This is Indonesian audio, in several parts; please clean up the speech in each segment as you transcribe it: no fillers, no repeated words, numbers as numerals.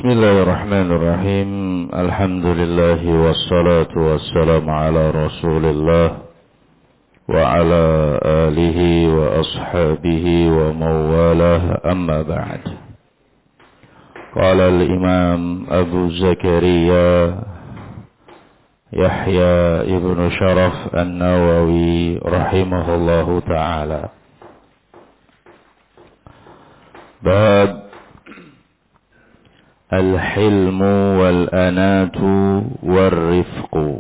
Bismillahirrahmanirrahim. Alhamdulillah wassalatu wassalamu ala Rasulillah wa ala alihi wa ashabihi wa mawalah, amma ba'd. Qala al-Imam Abu Zakaria Yahya ibn Sharaf An-Nawawi rahimahullahu ta'ala. Bab al-hilmu wal-anatu wal-rifqu.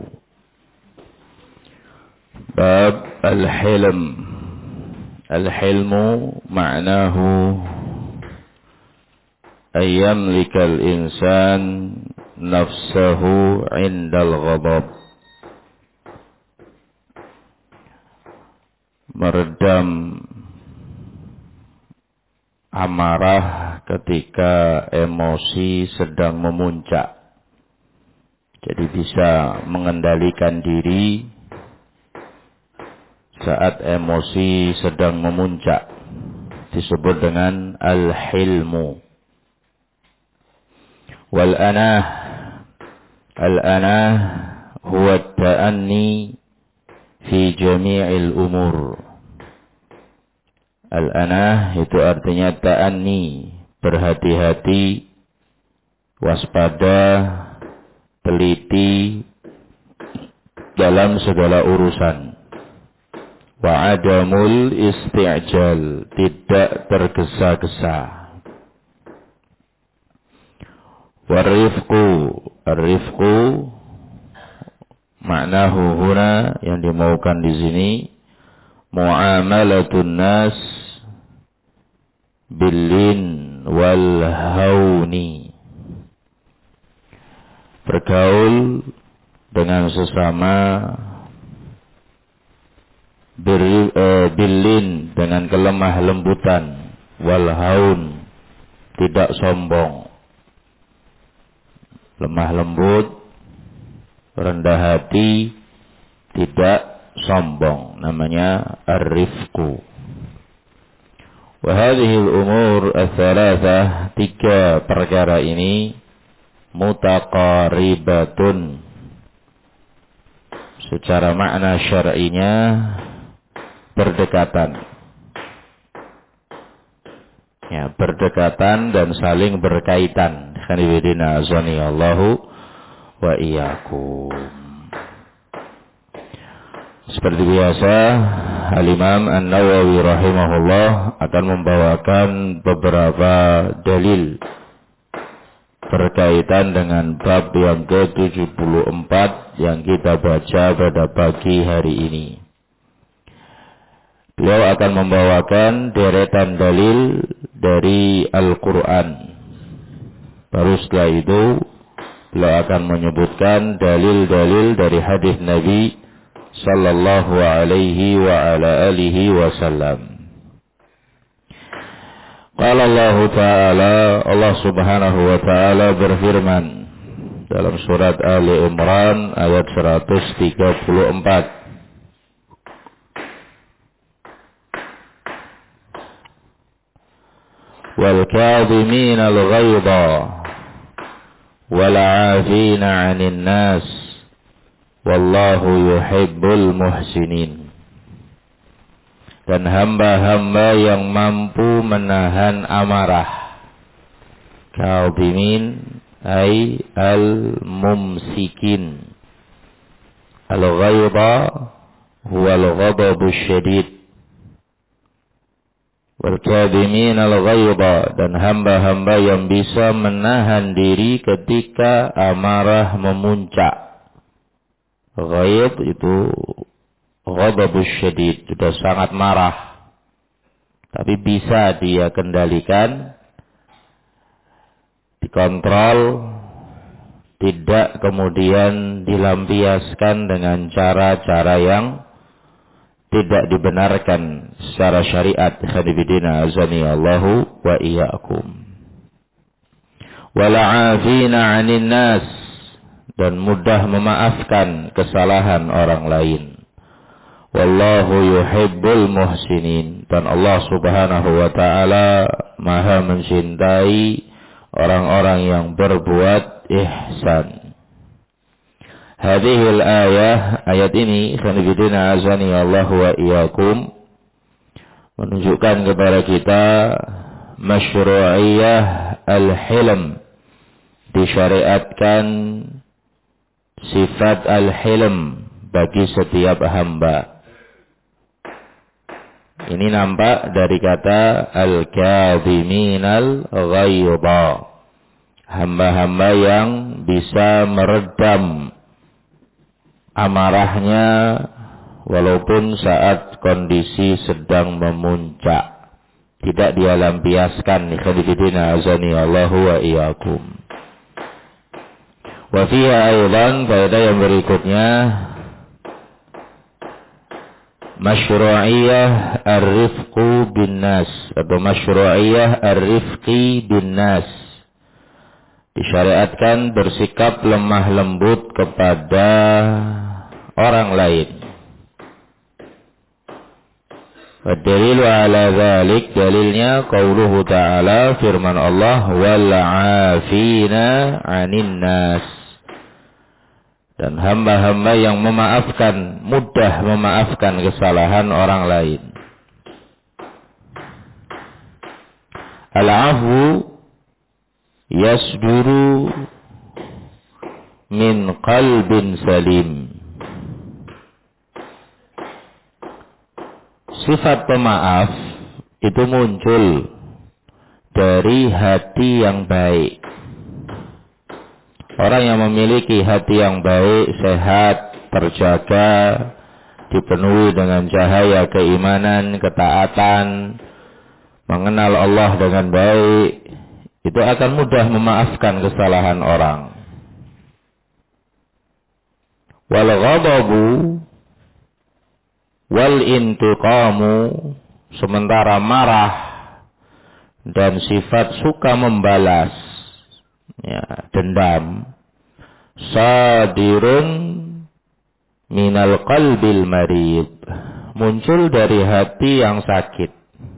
Bab al-hilm. Al-hilmu ma'nahu an yamlika al-insan nafsahu 'inda al-ghadab. Meredam amarah ketika emosi sedang memuncak. Jadi bisa mengendalikan diri saat emosi sedang memuncak. Disebut dengan al-hilmu. Wal-anah. Al-anah huwa at-ta'anni fi jami'il umur. Al-anah itu artinya ta'anni, berhati-hati, waspada, teliti dalam segala urusan. Wa adamul isti'jal, tidak tergesa-gesa. Warifqu, ar-rifqu maknahu huna, yang dimaukan di sini muamalatun nas billin wal hauni, bergaul dengan sesama, billin dengan kelemah lembutan, wal haun tidak sombong, lemah lembut, rendah hati, tidak sombong, namanya ar-rifqu. Wa hadhihi al-umur ats-tsalatsah, tiga perkara ini mutaqaribatun, secara makna syar'inya berdekatan. Ya, berdekatan dan saling berkaitan. Khanibidina azani Allahu wa iyyakum. Seperti biasa, Al-Imam An-Nawawi rahimahullah akan membawakan beberapa dalil berkaitan dengan bab yang ke-74 yang kita baca pada pagi hari ini. Beliau akan membawakan deretan dalil dari Al-Quran. Baru setelah itu, beliau akan menyebutkan dalil-dalil dari hadis Nabi sallallahu alaihi wa ala alihi wasallam. Qala Allah Ta'ala, Allah Subhanahu wa Ta'ala berfirman dalam surat Ali Imran ayat 134. Wal kadhimina al-ghayza wal 'afina 'anil nas wallahu yuhibbul muhsinin. Dan hamba-hamba yang mampu menahan amarah. Kadhimin ay al-mumsikin. Al-ghayza huwa al-ghadabu syadid. Wal kadhimin al-ghayza, dan hamba-hamba yang bisa menahan diri ketika amarah memuncak. Ghaib itu ghadabus syadid, sudah sangat marah, tapi bisa dia kendalikan, dikontrol, tidak kemudian dilampiaskan dengan cara-cara yang tidak dibenarkan secara syariat. Khanibidina azani Allahu wa iyyakum. Wala 'afina 'anil nas, dan mudah memaafkan kesalahan orang lain. Wallahu yuhibbul muhsinin, dan Allah Subhanahu wa ta'ala maha mencintai orang-orang yang berbuat ihsan. Hadhil ayat ini sanibidina azani Allah wa iyyakum, menunjukkan kepada kita masyru'iyah al-hilm, disyariatkan sifat al-hilm bagi setiap hamba. Ini nampak dari kata al-kadhiminal ghaidha, hamba-hamba yang bisa meredam amarahnya walaupun saat kondisi sedang memuncak, tidak dia lampiaskan. Ikhwanifidina azani Allahu wa iyyakum. Wa fiha aidan, faedah yang berikutnya, masyru'iyah ar-rifqu bin nas, atau masyru'iyah ar-rifqi bin nas, disyariatkan bersikap lemah lembut kepada orang lain. Dalilu ala dzalik, dalilnya qauluhu ta'ala, firman Allah, wal 'afina 'anil nas, dan hamba-hamba yang memaafkan, mudah memaafkan kesalahan orang lain. Al-'afwu yasduru min qalbin salim. Sifat pemaaf itu muncul dari hati yang baik. Orang yang memiliki hati yang baik, sehat, terjaga, dipenuhi dengan cahaya keimanan, ketaatan, mengenal Allah dengan baik, itu akan mudah memaafkan kesalahan orang. Wal ghadabu wal intiqamu, sementara marah dan sifat suka membalas, ya, dendam, sadirun minal qalbil marid, muncul dari hati yang sakit.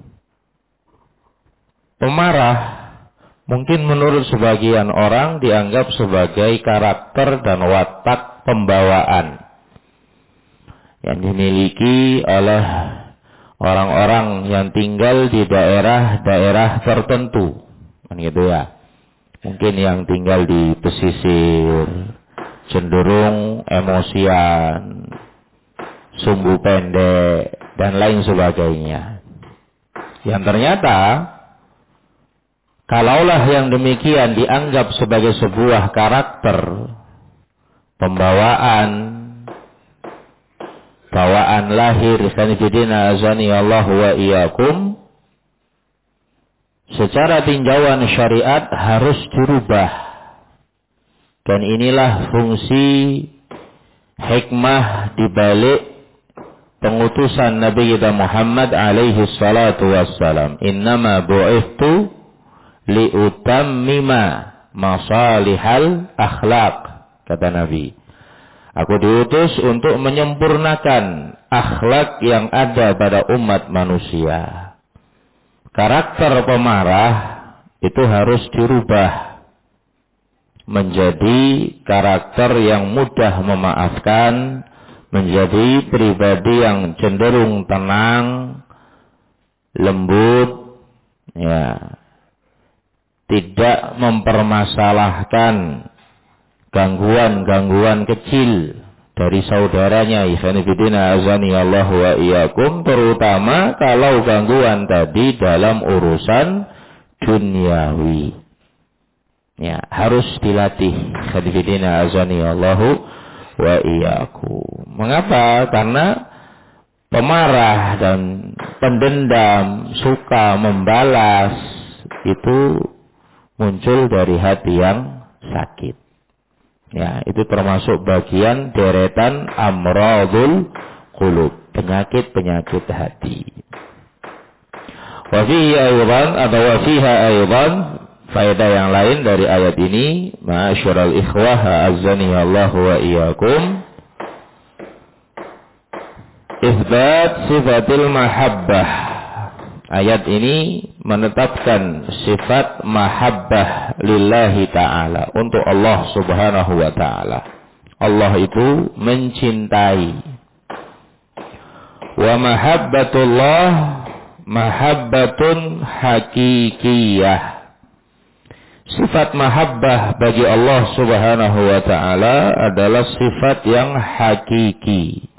Pemarah mungkin menurut sebagian orang dianggap sebagai karakter dan watak pembawaan yang dimiliki oleh orang-orang yang tinggal di daerah-daerah tertentu, kan gitu ya. Mungkin yang tinggal di pesisir cenderung emosian, sumbu pendek, dan lain sebagainya. Yang ternyata kalaulah yang demikian dianggap sebagai sebuah karakter pembawaan, bawaan lahir, sanifidina azani Allah wa iyyakum, secara tinjauan syariat harus dirubah. Dan inilah fungsi hikmah dibalik pengutusan Nabi kita Muhammad alaihi salatu wassalam. Innama bu'ithtu liutammima masalihal akhlaq, kata Nabi. Aku diutus untuk menyempurnakan akhlak yang ada pada umat manusia. Karakter pemarah itu harus dirubah menjadi karakter yang mudah memaafkan, menjadi pribadi yang cenderung tenang, lembut, ya, tidak mempermasalahkan gangguan-gangguan kecil dari saudaranya. Ikhwanifidina azani Allah wa iyyakum, terutama kalau gangguan tadi dalam urusan duniawi, ya, harus dilatih. Ikhwanifidina azani Allah wa iyyakum. Mengapa? Karena pemarah dan pendendam, suka membalas, itu muncul dari hati yang sakit. Ya, itu termasuk bagian deretan amradul qulub, penyakit-penyakit hati. Wa fihi aydan, atau wa fiha aydan, faedah yang lain dari ayat ini, ma'asyiral ikhwah azani Allah wa iyyakum, itsbat sifatil mahabbah, Ayat ini menetapkan sifat mahabbah lillahi ta'ala untuk Allah subhanahu wa ta'ala. Allah itu mencintai. Wa mahabbatullah mahabbatun hakikiyah. Sifat mahabbah bagi Allah subhanahu wa ta'ala adalah sifat yang hakiki.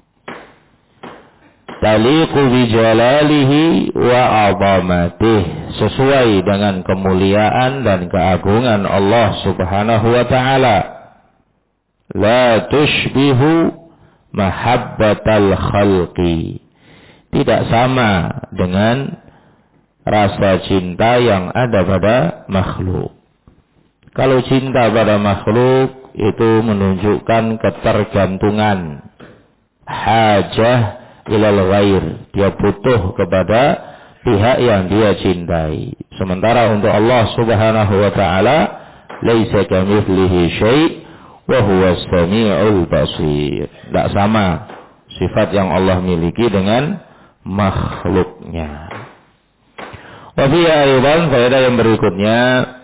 Taliqu bijalalihi wa azamatih, sesuai dengan kemuliaan dan keagungan Allah subhanahu wa ta'ala. La tushbihu mahabbatal khalqi, tidak sama dengan rasa cinta yang ada pada makhluk. Kalau cinta pada makhluk itu menunjukkan ketergantungan, hajah ilal ghair, dia butuh kepada pihak yang dia cintai. Sementara untuk Allah subhanahu wa ta'ala, laisa kamitslihi syai' wa huwas sami'ul basir. Tidak sama sifat yang Allah miliki dengan makhluknya. Wa fi aidan, faedah yang berikutnya,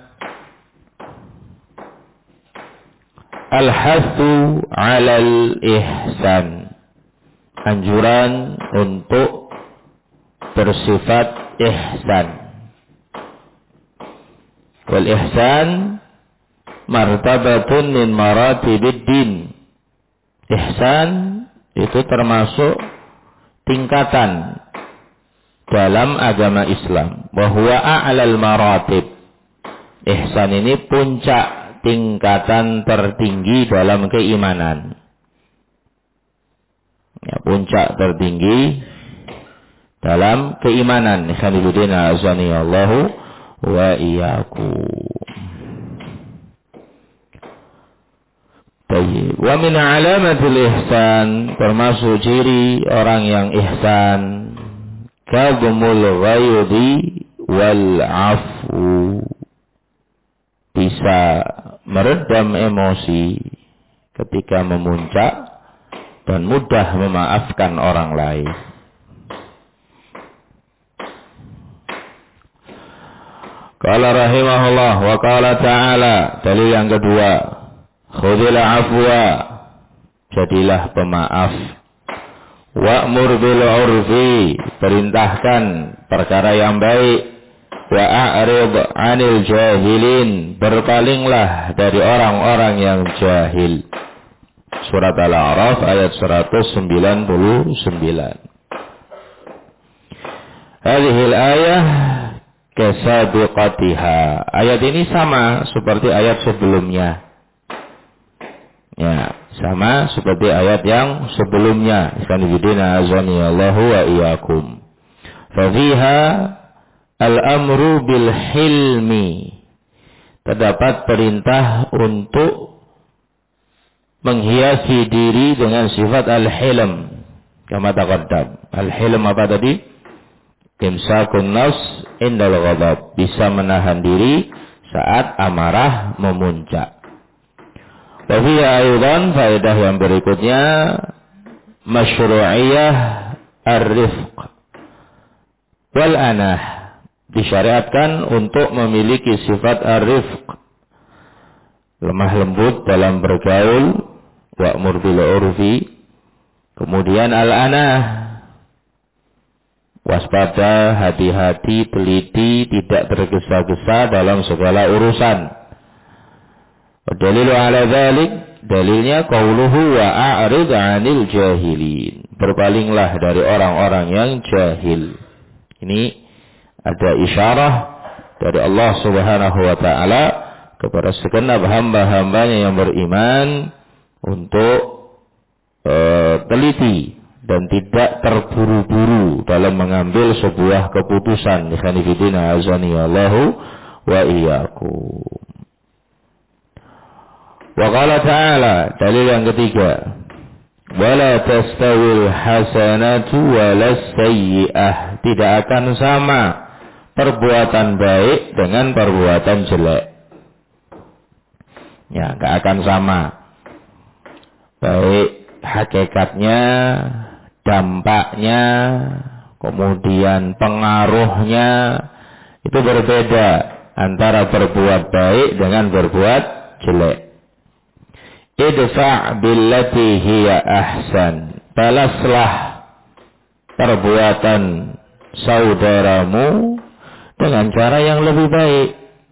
al-hathu 'alal ihsan, anjuran untuk bersifat ihsan. Wal ihsan martabatun min maratibid din. Ihsan itu termasuk tingkatan dalam agama Islam. Wa huwa a'lal maratib. Ihsan ini puncak tingkatan tertinggi dalam keimanan. Ya, puncak tertinggi dalam keimanan. Ikhwanuddin azani Allahu wa iyyakum. Baik. Wa min alamatil ihsan, termasuk ciri orang yang ihsan, kadhumul ghaidhi wal afu, bisa meredam emosi ketika memuncak dan mudah memaafkan orang lain. Qala rahimahullah wa qala ta'ala, dalil yang kedua, khudhil afwa, jadilah pemaaf. Wa'mur bil 'urfi, perintahkan perkara yang baik. Wa a'rid 'anil jahilin, berpalinglah dari orang-orang yang jahil. Surat Al-A'raf ayat 199. Hadhil ayah kasabiqatiha. Ayat ini sama seperti ayat sebelumnya. Ya, sama seperti ayat yang sebelumnya. Ikhwanuddin azani Allahu wa iyyakum. Fa fiha al-amru bil hilmi. Terdapat perintah untuk menghiasi diri dengan sifat al-hilm. Kama taqaddam. Al-hilm apa tadi? Imsakun nafs indal ghadab. Bisa menahan diri saat amarah memuncak. Wa fiha aidan, faedah yang berikutnya, masyru'iyah ar-rifq wal anah. Disyariatkan untuk memiliki sifat ar-rifq, lemah lembut dalam bergaul, wa'mur bil 'urfi. Kemudian al-anah, waspada, hati-hati, teliti, tidak tergesa-gesa dalam segala urusan. Dalilu ala dzalik, dalilnya qauluhu wa a'rid 'anil jahilin, berpalinglah dari orang-orang yang jahil. Ini ada isyarah dari Allah Subhanahu wa taala kepada segenap hamba-hambanya yang beriman untuk teliti dan tidak terburu-buru dalam mengambil sebuah keputusan. Ikhwanifidina azani Allahu wa iyyakum. Wa qala ta'ala, dalil yang ketiga, wala tastawil hasanatu walas sayyi'ah, tidak akan sama perbuatan baik dengan perbuatan jelek. Ya, enggak akan sama. Baik hakikatnya, dampaknya, kemudian pengaruhnya itu berbeda antara berbuat baik dengan berbuat jelek. Idfa' billati hiya ahsan. Balaslah perbuatan saudaramu dengan cara yang lebih baik.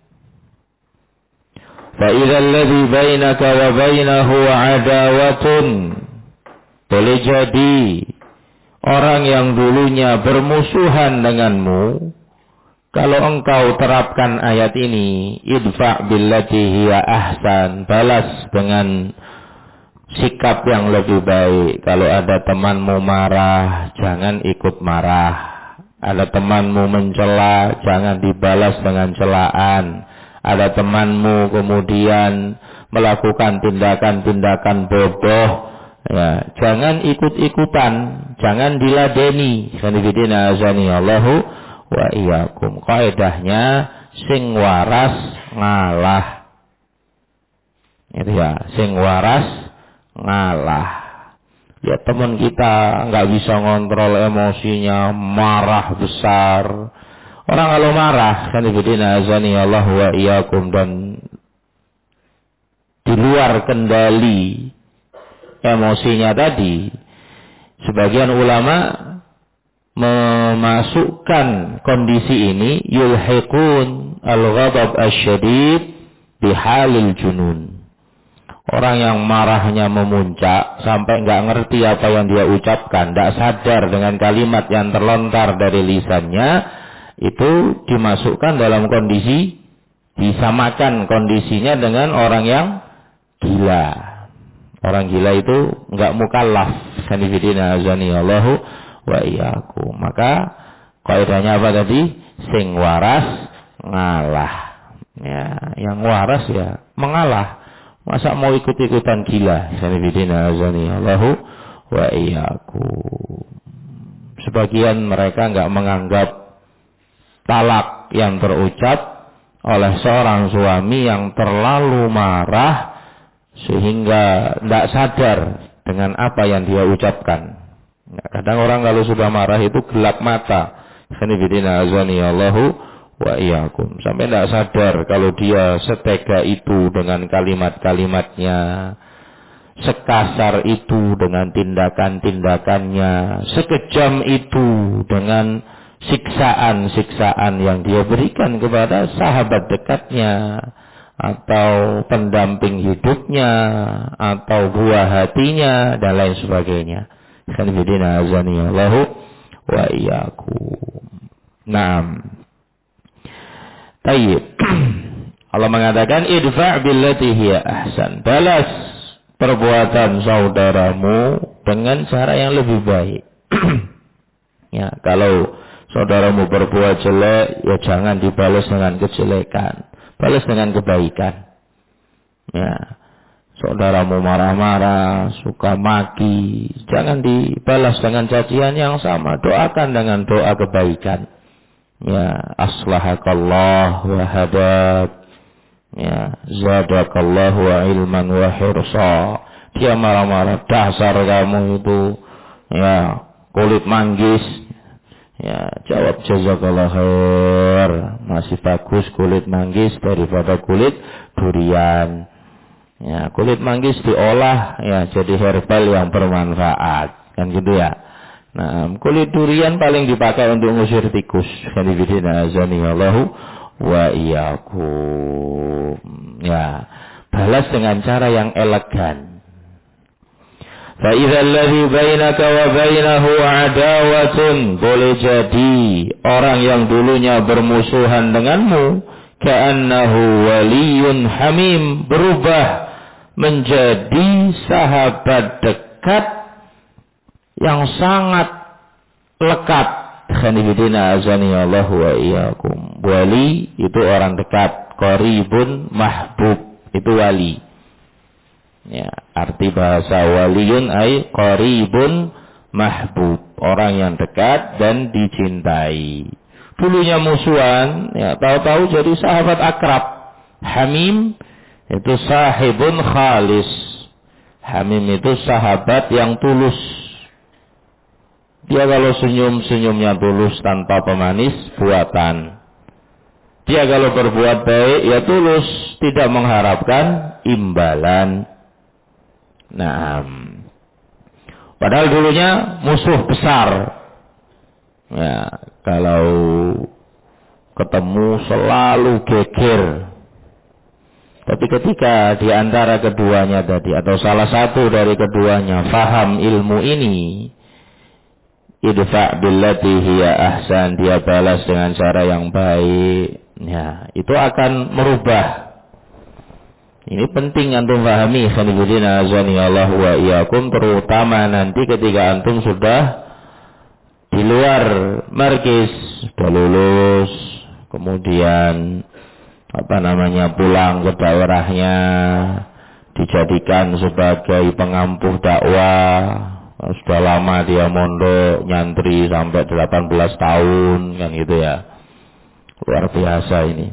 Fa idzal ladzi bainaka wa bainahu adawatun. Boleh jadi orang yang dulunya bermusuhan denganmu, kalau engkau terapkan ayat ini, idfa' billati hiya ahsan, balas dengan sikap yang lebih baik. Kalau ada temanmu marah, jangan ikut marah. Ada temanmu mencela, jangan dibalas dengan celaan. Ada temanmu kemudian melakukan tindakan-tindakan bodoh, ya, jangan ikut-ikutan, jangan diladeni. Khanifidina azani Allahu wa iyyakum. Kaidahnya sing waras ngalah. Itu ya, sing waras ngalah. Ya, teman kita nggak bisa ngontrol emosinya, marah besar. Orang kalau marah, khanifidina azani Allah wa iyyakum, dan di luar kendali emosinya tadi, sebagian ulama memasukkan kondisi ini yulhiqun al-ghadab asy-syadid bihalil junun. Orang yang marahnya memuncak sampai nggak ngerti apa yang dia ucapkan, nggak sadar dengan kalimat yang terlontar dari lisannya, itu dimasukkan dalam kondisi, disamakan kondisinya dengan orang yang gila. Orang gila itu nggak mukallaf. Sanifidina azani Allahu wa iyyakum. Maka kaidahnya apa tadi? Sing waras ngalah. Ya, yang waras ya mengalah. Masa mau ikut-ikutan gila? Sanifidina azani Allahu wa iyyakum. Sebagian mereka nggak menganggap talak yang terucap oleh seorang suami yang terlalu marah sehingga tidak sadar dengan apa yang dia ucapkan. Kadang orang kalau sudah marah itu gelap mata. Khanifidina azani Allahu wa iyyakum. Sampai tidak sadar kalau dia setega itu dengan kalimat-kalimatnya, sekasar itu dengan tindakan-tindakannya, sekejam itu dengan siksaan-siksaan yang dia berikan kepada sahabat dekatnya, atau pendamping hidupnya, atau buah hatinya, dan lain sebagainya. Khanifidina azani Allahu wa iyyakum. Naam. Tayyib. Allah mengatakan idfa' billati hiya ahsan. Balas perbuatan saudaramu dengan cara yang lebih baik. Ya, kalau saudaramu berbuat jelek, ya jangan dibalas dengan kejelekan. Balas dengan kebaikan. Ya, saudaramu marah-marah, suka maki, jangan dibalas dengan cacian yang sama. Doakan dengan doa kebaikan. Ya, aslahakallah wa hadab. Ya, zadakallah wa ilman wa hirsa. Dia marah-marah, dasar kamu itu, ya, kulit manggis. Ya, jawab jazakallah khair. Masih bagus kulit manggis daripada kulit durian. Ya, kulit manggis diolah ya jadi herbal yang bermanfaat. Kan gitu ya. Nah, kulit durian paling dipakai untuk ngusir tikus. Khanifidina azani Allahu wa iyyakum. Ya, balas dengan cara yang elegan. فَإِذَا الَّذِي بَيْنَكَ وَبَيْنَهُ عَدَاوَةٌ. Boleh jadi orang yang dulunya bermusuhan denganmu, كَأَنَّهُ وَلِيٌّ حَمِيمٌ, berubah menjadi sahabat dekat yang sangat lekat. Khanifidina azani Allah wa iyyakum. Wali itu orang dekat, qaribun mahbub itu wali. Ya, arti bahasa waliyun ay qaribun mahbub, orang yang dekat dan dicintai. Dulunya musuhan, ya tahu-tahu jadi sahabat akrab. Hamim itu sahibun khalis. Hamim itu sahabat yang tulus. Dia kalau senyum, senyumnya tulus tanpa pemanis buatan. Dia kalau berbuat baik, ya tulus, tidak mengharapkan imbalan. Nah, padahal dulunya musuh besar. Ya, kalau ketemu selalu geger. Tapi ketika di antara keduanya tadi, atau salah satu dari keduanya faham ilmu ini, idfa' billati hiya ahsan, dia balas dengan cara yang baik. Ya, itu akan merubah. Ini penting antum pahami, khanibudina azani Allah wa iyakum, terutama nanti ketika antum sudah di luar markis, sudah lulus, kemudian pulang ke daerahnya, dijadikan sebagai pengampuh dakwah. Sudah lama dia mondok, nyantri sampai 18 tahun, kan gitu ya. Luar biasa ini.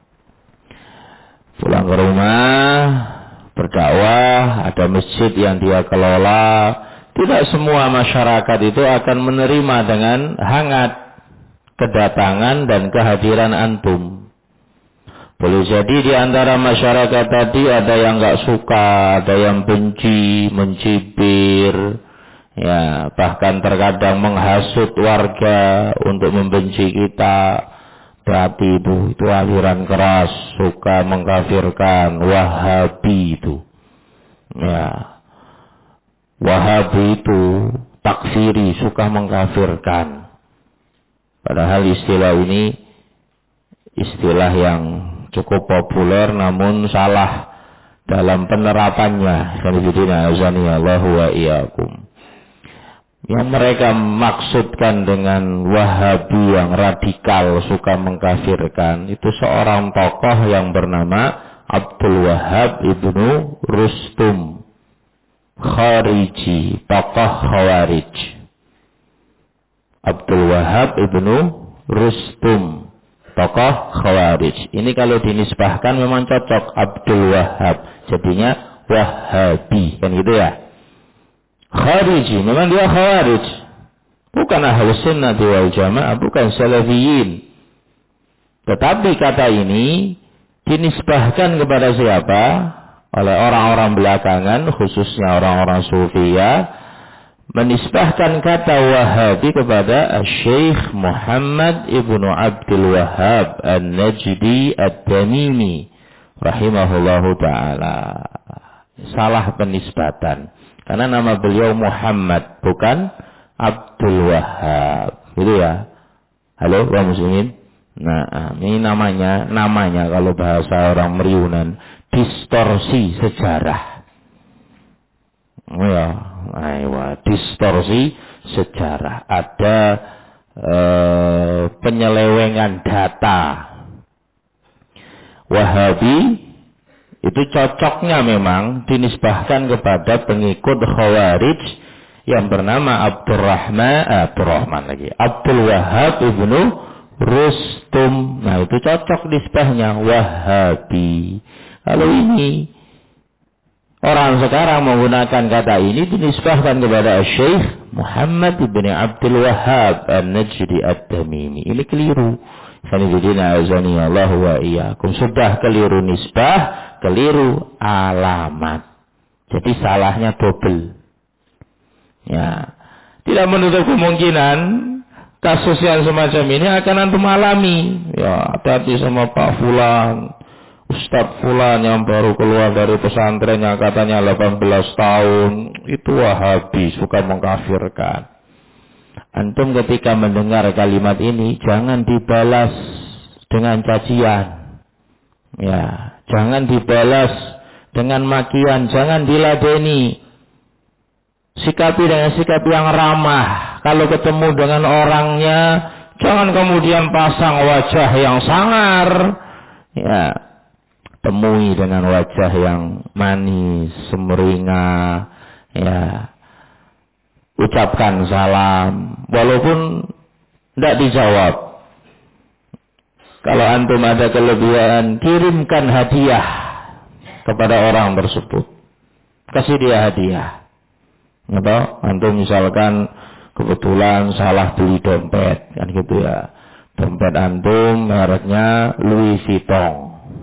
Pulang ke rumah, berdakwah, ada masjid yang dia kelola. Tidak semua masyarakat itu akan menerima dengan hangat kedatangan dan kehadiran antum. Boleh jadi di antara masyarakat tadi ada yang enggak suka, ada yang benci, mencibir, ya, bahkan terkadang menghasut warga untuk membenci kita. Berarti itu aliran keras, suka mengkafirkan, Wahabi itu. Ya. Wahabi itu takfiri, suka mengkafirkan. Padahal istilah ini istilah yang cukup populer namun salah dalam penerapannya. Khanifidina azanillahu wa iyyakum. Yang mereka maksudkan dengan Wahabi yang radikal, suka mengkafirkan, itu seorang tokoh yang bernama Abdul Wahhab ibnu Rustum, Khariji, tokoh Khawarij. Abdul Wahhab ibnu Rustum, tokoh Khawarij. Ini kalau dinisbahkan memang cocok, Abdul Wahhab, jadinya Wahabi, kan gitu ya. Khariji, memang dia Khawarij, bukan Ahlus Sunnah wal Jamaah, bukan Salafiyin. Tetapi kata ini dinisbahkan kepada siapa? Oleh orang-orang belakangan, khususnya orang-orang Sufiyah, menisbahkan kata Wahabi kepada Syekh Muhammad ibnu Abdul Wahhab An-Najdi Ad-Tamimi rahimahullahu ta'ala. Salah penisbatan. Karena nama beliau Muhammad, bukan Abdul Wahhab. Gitu ya. Halo, wa muslimin. Nah, ini namanya kalau bahasa orang Meriunan, distorsi sejarah. Oh ya, distorsi sejarah. Ada penyelewengan data. Wahabi itu cocoknya memang dinisbahkan kepada pengikut Khawarij yang bernama Abdul Wahhab ibnu Rustum. Nah, itu cocok nisbahnya Wahabi. Kalau ini orang sekarang menggunakan kata ini dinisbahkan kepada Syekh Muhammad ibn Abdul Wahhab An-Najdi Ad-Tamimi. Ini keliru. Sanibidina azani Allah wa iyyakum. Sudah keliru nisbah, keliru alamat. Jadi salahnya double. Ya. Tidak menutup kemungkinan kasus yang semacam ini akan antum alami. Ya, hati-hati sama Pak Fulan, Ustadz Fulan yang baru keluar dari pesantren yang katanya 18 tahun, itu Wahabi, suka mengkafirkan. Antum ketika mendengar kalimat ini jangan dibalas dengan cacian. Ya, jangan dibalas dengan makian, jangan diladeni. Sikapi dengan sikap yang ramah. Kalau ketemu dengan orangnya, jangan kemudian pasang wajah yang sangar. Ya, temui dengan wajah yang manis, sumringah. Ya, ucapkan salam, walaupun tidak dijawab. Kalau antum ada kelebihan, kirimkan hadiah kepada orang tersebut. Kasih dia hadiah. Atau antum misalkan kebetulan salah beli dompet, kan gitu ya. Dompet antum mereknya Louis Vuitton.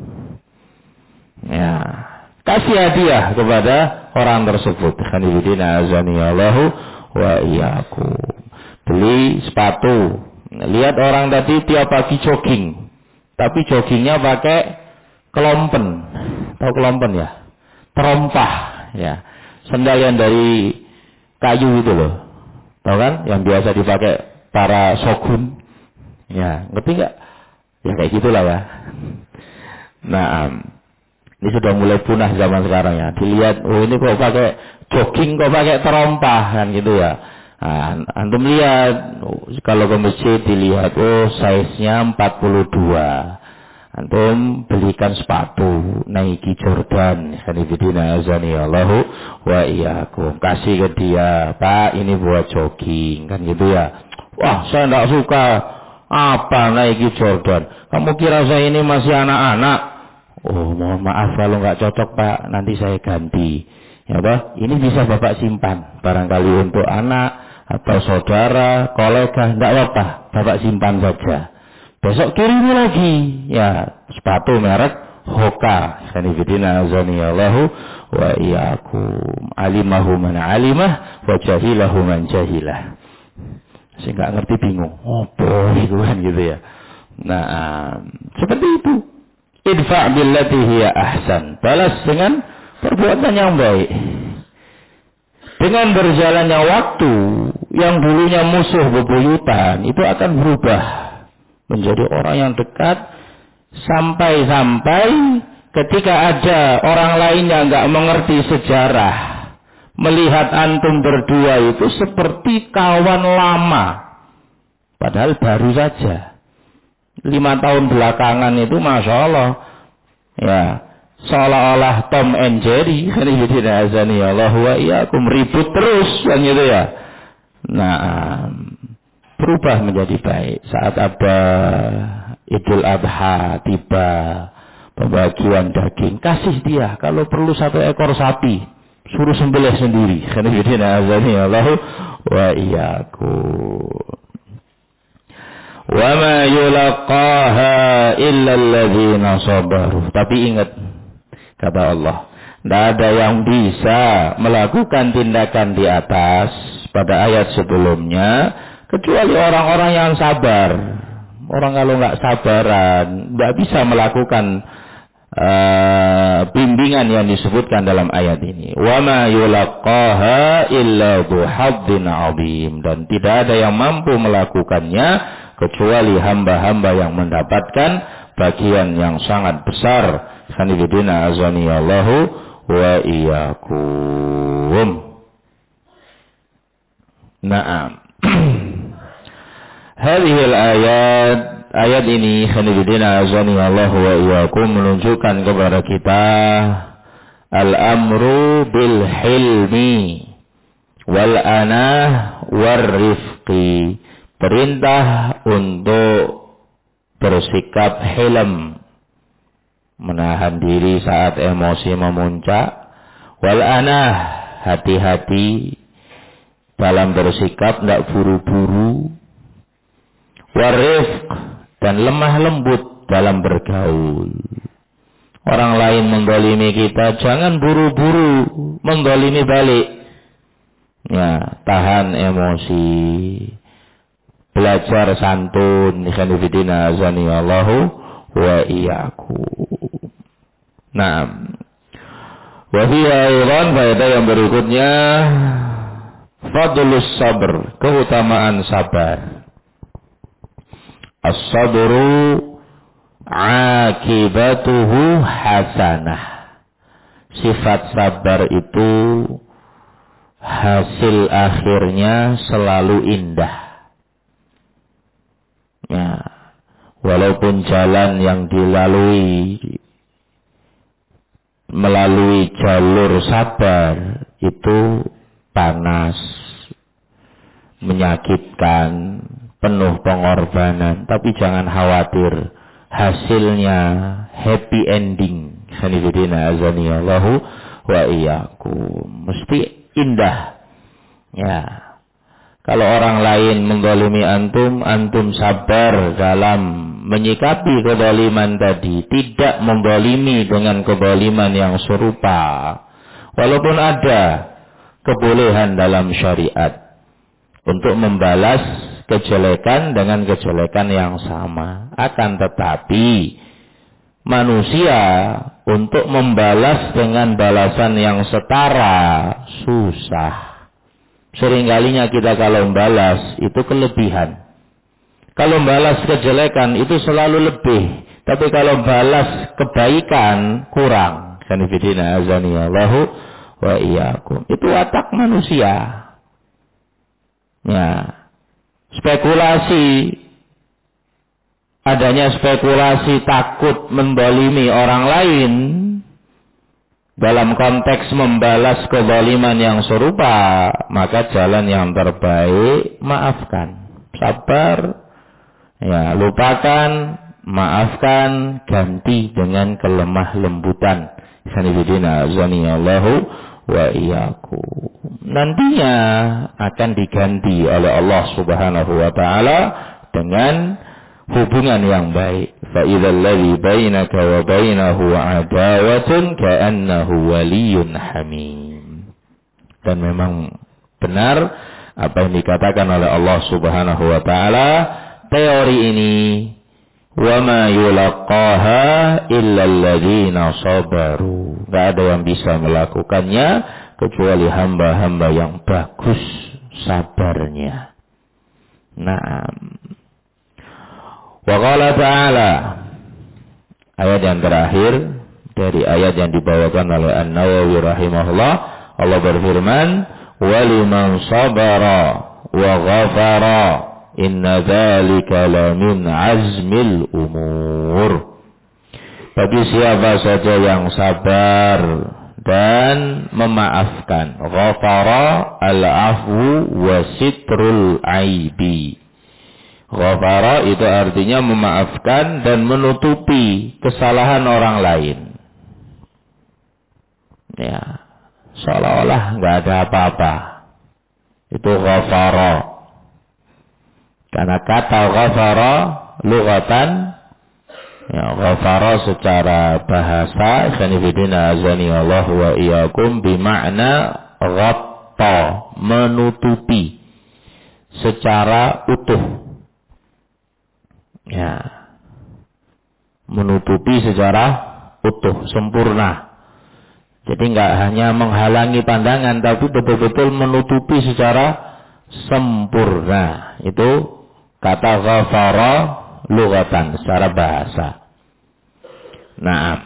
Ya, kasih hadiah kepada orang tersebut. Khanifidina azanillahu wa iyyakum. Beli sepatu. Lihat orang tadi tiap pagi jogging, tapi joggingnya pakai kelompen. Tahu kelompen ya? Terompah ya. Sendal yang dari kayu itu loh. Tahu kan? Yang biasa dipakai para shogun. Ya, ngerti nggak? Ya kayak gitulah ya. Nah, ini sudah mulai punah zaman sekarang ya. Dilihat, oh ini kok pakai jogging, kok pakai terompah kan gitu ya. Nah, antum lihat, kalau ke masjid dilihat, oh size-nya 42. Antum belikan sepatu Nike Jordan, Khanifidina azanillahu wa iyyakum. Kasih ke dia, Pak, ini buat jogging, kan gitu ya. Wah, saya enggak suka. Apa Nike Jordan? Kamu kira saya ini masih anak-anak? Oh, mohon maaf kalau enggak cocok, Pak, nanti saya ganti. Ya, Pak, ini bisa Bapak simpan. Barangkali untuk anak atau saudara, kolega, enggak apa-apa, Bapak simpan saja. Besok kirim lagi, ya, sepatu merek Hoka. Khanifidina azanillahu wa iyyakum. Alimahu man alimah wa jahilahu man jahilah. Saya nggak ngerti, bingung. Apa itu kan gitu ya. Nah, seperti itu. Idfa' billati hiya ahsan. Balas dengan perbuatan yang baik. Dengan berjalannya waktu, yang dulunya musuh bebuyutan, itu akan berubah menjadi orang yang dekat, sampai-sampai ketika ada orang lain yang nggak mengerti sejarah, melihat antum berdua itu seperti kawan lama, padahal baru saja 5 tahun belakangan itu, masya Allah, ya, seolah-olah Tom and Jerry, Khanifidina azanillahu wa iyyakum, ribut terus kan gitu ya. Nah, berubah menjadi baik saat ada Idul Adha tiba, pembagian daging, kasih dia, kalau perlu 1 ekor sapi, suruh sembelih sendiri. Khanifidina azanillahu wa iyyakum. Wa ma yulaqaha illa alladzina sabaru. Tapi ingat, kata Allah, tidak ada yang bisa melakukan tindakan di atas pada ayat sebelumnya kecuali orang-orang yang sabar. Orang kalau nggak sabaran nggak bisa melakukan bimbingan yang disebutkan dalam ayat ini. Wa ma yulaqaha illa dzu hadzin 'adzim, dan tidak ada yang mampu melakukannya kecuali hamba-hamba yang mendapatkan bagian yang sangat besar. Khanifidina azanillahu wa iyyakum. Naam. Hadhil ayat ini, khanifidina azanillahu wa iyyakum, menunjukkan kepada kita al-amru bil hilmi wal anah war rifqi, perintah untuk bersikap hilm, menahan diri saat emosi memuncak, wal anah, hati-hati dalam bersikap, tidak buru-buru, warifq, dan lemah lembut dalam bergaul. Orang lain menggolimi kita, jangan buru-buru menggolimi balik. Ya, tahan emosi, belajar santun. Khanifidina azanillahu wa iyyakum. Nah, wa hiya aidan, faedah yang berikutnya, fadlus sabr, keutamaan sabar. As-sabru akibatuhu hasanah. Sifat sabar itu hasil akhirnya selalu indah. Ya, walaupun jalan yang dilalui melalui jalur sabar itu panas, menyakitkan, penuh pengorbanan, tapi jangan khawatir, hasilnya happy ending. Khanifidina azanillahu wa iyyakum, mesti indah. Ya, Kalau orang lain menzalimi antum, antum sabar dalam menyikapi kezaliman tadi, tidak menzalimi dengan kezaliman yang serupa. Walaupun ada kebolehan dalam syariat untuk membalas kejelekan dengan kejelekan yang sama. Akan tetapi manusia untuk membalas dengan balasan yang setara susah. Seringkalinya kita kalau membalas itu kelebihan. Kalau membalas kejelekan itu selalu lebih. Tapi kalau balas kebaikan kurang. Sanifidina azaniyallahu wa iyyakum. Itu watak manusia. Ya. Spekulasi. Adanya spekulasi takut mendolimi orang lain dalam konteks membalas kezaliman yang serupa, maka jalan yang terbaik maafkan, sabar, ya, lupakan, maafkan, ganti dengan kelemah lembutan. Sanibidina azaniyallahu wa iyyakum. Nantinya akan diganti oleh Allah Subhanahu wa taala dengan hubungan yang baik. Fa idzal ladzi bainaka wa bainahu adawatun ka'annahu waliyyun hamim. Dan memang benar apa yang dikatakan oleh Allah Subhanahu wa taala, teori ini wa ma yulaqaha illa alladzina sabaru. Enggak ada yang bisa melakukannya kecuali hamba-hamba yang bagus sabarnya. Naam. Wa qala ta'ala, ayat yang terakhir dari ayat yang dibawakan oleh An-Nawawi rahimahullah, Allah berfirman, "Wa liman sabara wa ghafara inna dzalika lamin azmil umur." Bagi siapa saja yang sabar dan memaafkan, ghafara al-afwu wa sitrul aibi. Ghafara itu artinya memaafkan dan menutupi kesalahan orang lain. Ya, seolah-olah nggak ada apa-apa. Itu ghafara. Karena kata ghafara lughatan, ya, ghafara secara bahasa, sanifidina azaniyallahu wa iyyakum, bima'na ghatta, menutupi secara utuh. Ya, menutupi secara utuh, sempurna. Jadi enggak hanya menghalangi pandangan, tapi betul-betul menutupi secara sempurna. Itu kata ghafara lughatan, secara bahasa. Nah,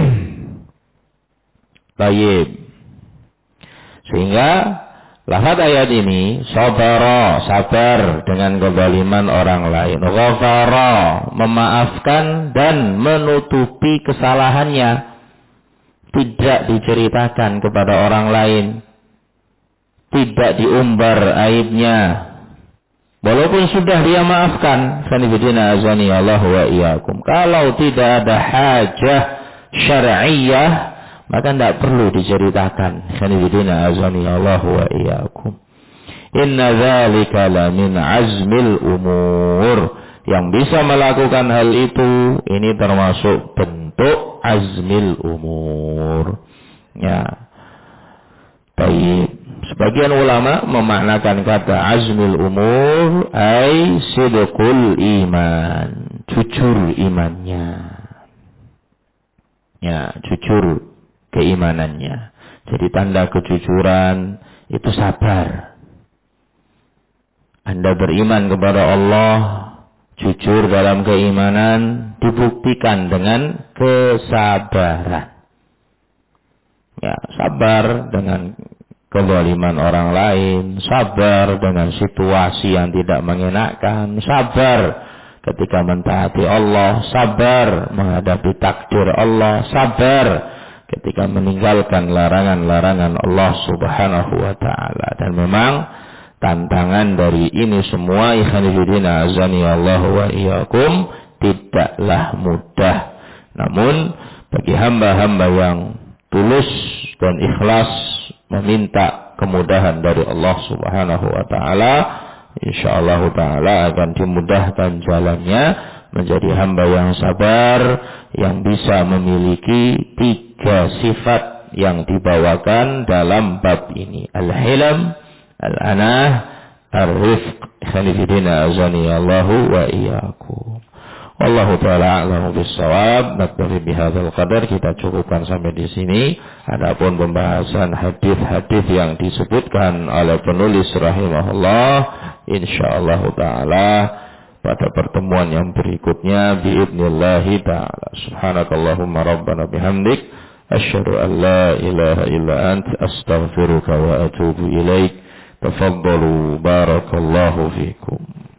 baik. Sehingga lafaz ayat ini, sabara, sabar dengan kezaliman orang lain. Ghafara, memaafkan dan menutupi kesalahannya. Tidak diceritakan kepada orang lain. Tidak diumbar aibnya. Walaupun sudah dia maafkan. Sanibidina azaniyallahu wa iyyakum. Kalau tidak ada hajah syar'iyyah, maka tidak perlu diceritakan. Sanibidina azaniyallahu wa iyyakum. Inna dzalika lamin azmil umur. Yang bisa melakukan hal itu, ini termasuk bentuk azmil umur. Ya. Baik. Sebagian ulama memaknakan kata azmil umur ay sidqul iman, jujur imannya. Ya, jujur keimanannya. Jadi tanda kejujuran itu sabar. Anda beriman kepada Allah, jujur dalam keimanan, dibuktikan dengan kesabaran. Ya, sabar dengan kezaliman orang lain, sabar dengan situasi yang tidak mengenakan, sabar ketika mentaati Allah, sabar menghadapi takdir Allah, sabar ketika meninggalkan larangan-larangan Allah Subhanahu wa taala. Dan memang tantangan dari ini semua, ikhwanifidina azaniyallahu wa iyyakum, tidaklah mudah. Namun bagi hamba-hamba yang tulus dan ikhlas meminta kemudahan dari Allah Subhanahu wa taala, insyaallah taala akan dimudahkan jalannya menjadi hamba yang sabar, yang bisa memiliki 3 sifat yang dibawakan dalam bab ini: al-hilm, al-anah, ar-rifq. Khalifidina azani Allahu wa iyyakum. Wallahu ta'ala a'lamu bis-shawab. Naktafi bihadzal qadar, kita cukupkan sampai di sini. Adapun pembahasan hadis-hadis yang disebutkan oleh penulis rahimahullah, insyaallah taala pada pertemuan yang berikutnya biidznillah taala. Subhanakallahumma rabbana bihamdik asyhadu an la ilaha illa anta astaghfiruka wa atubu ilaik. Tafaddalu barakallahu fikum.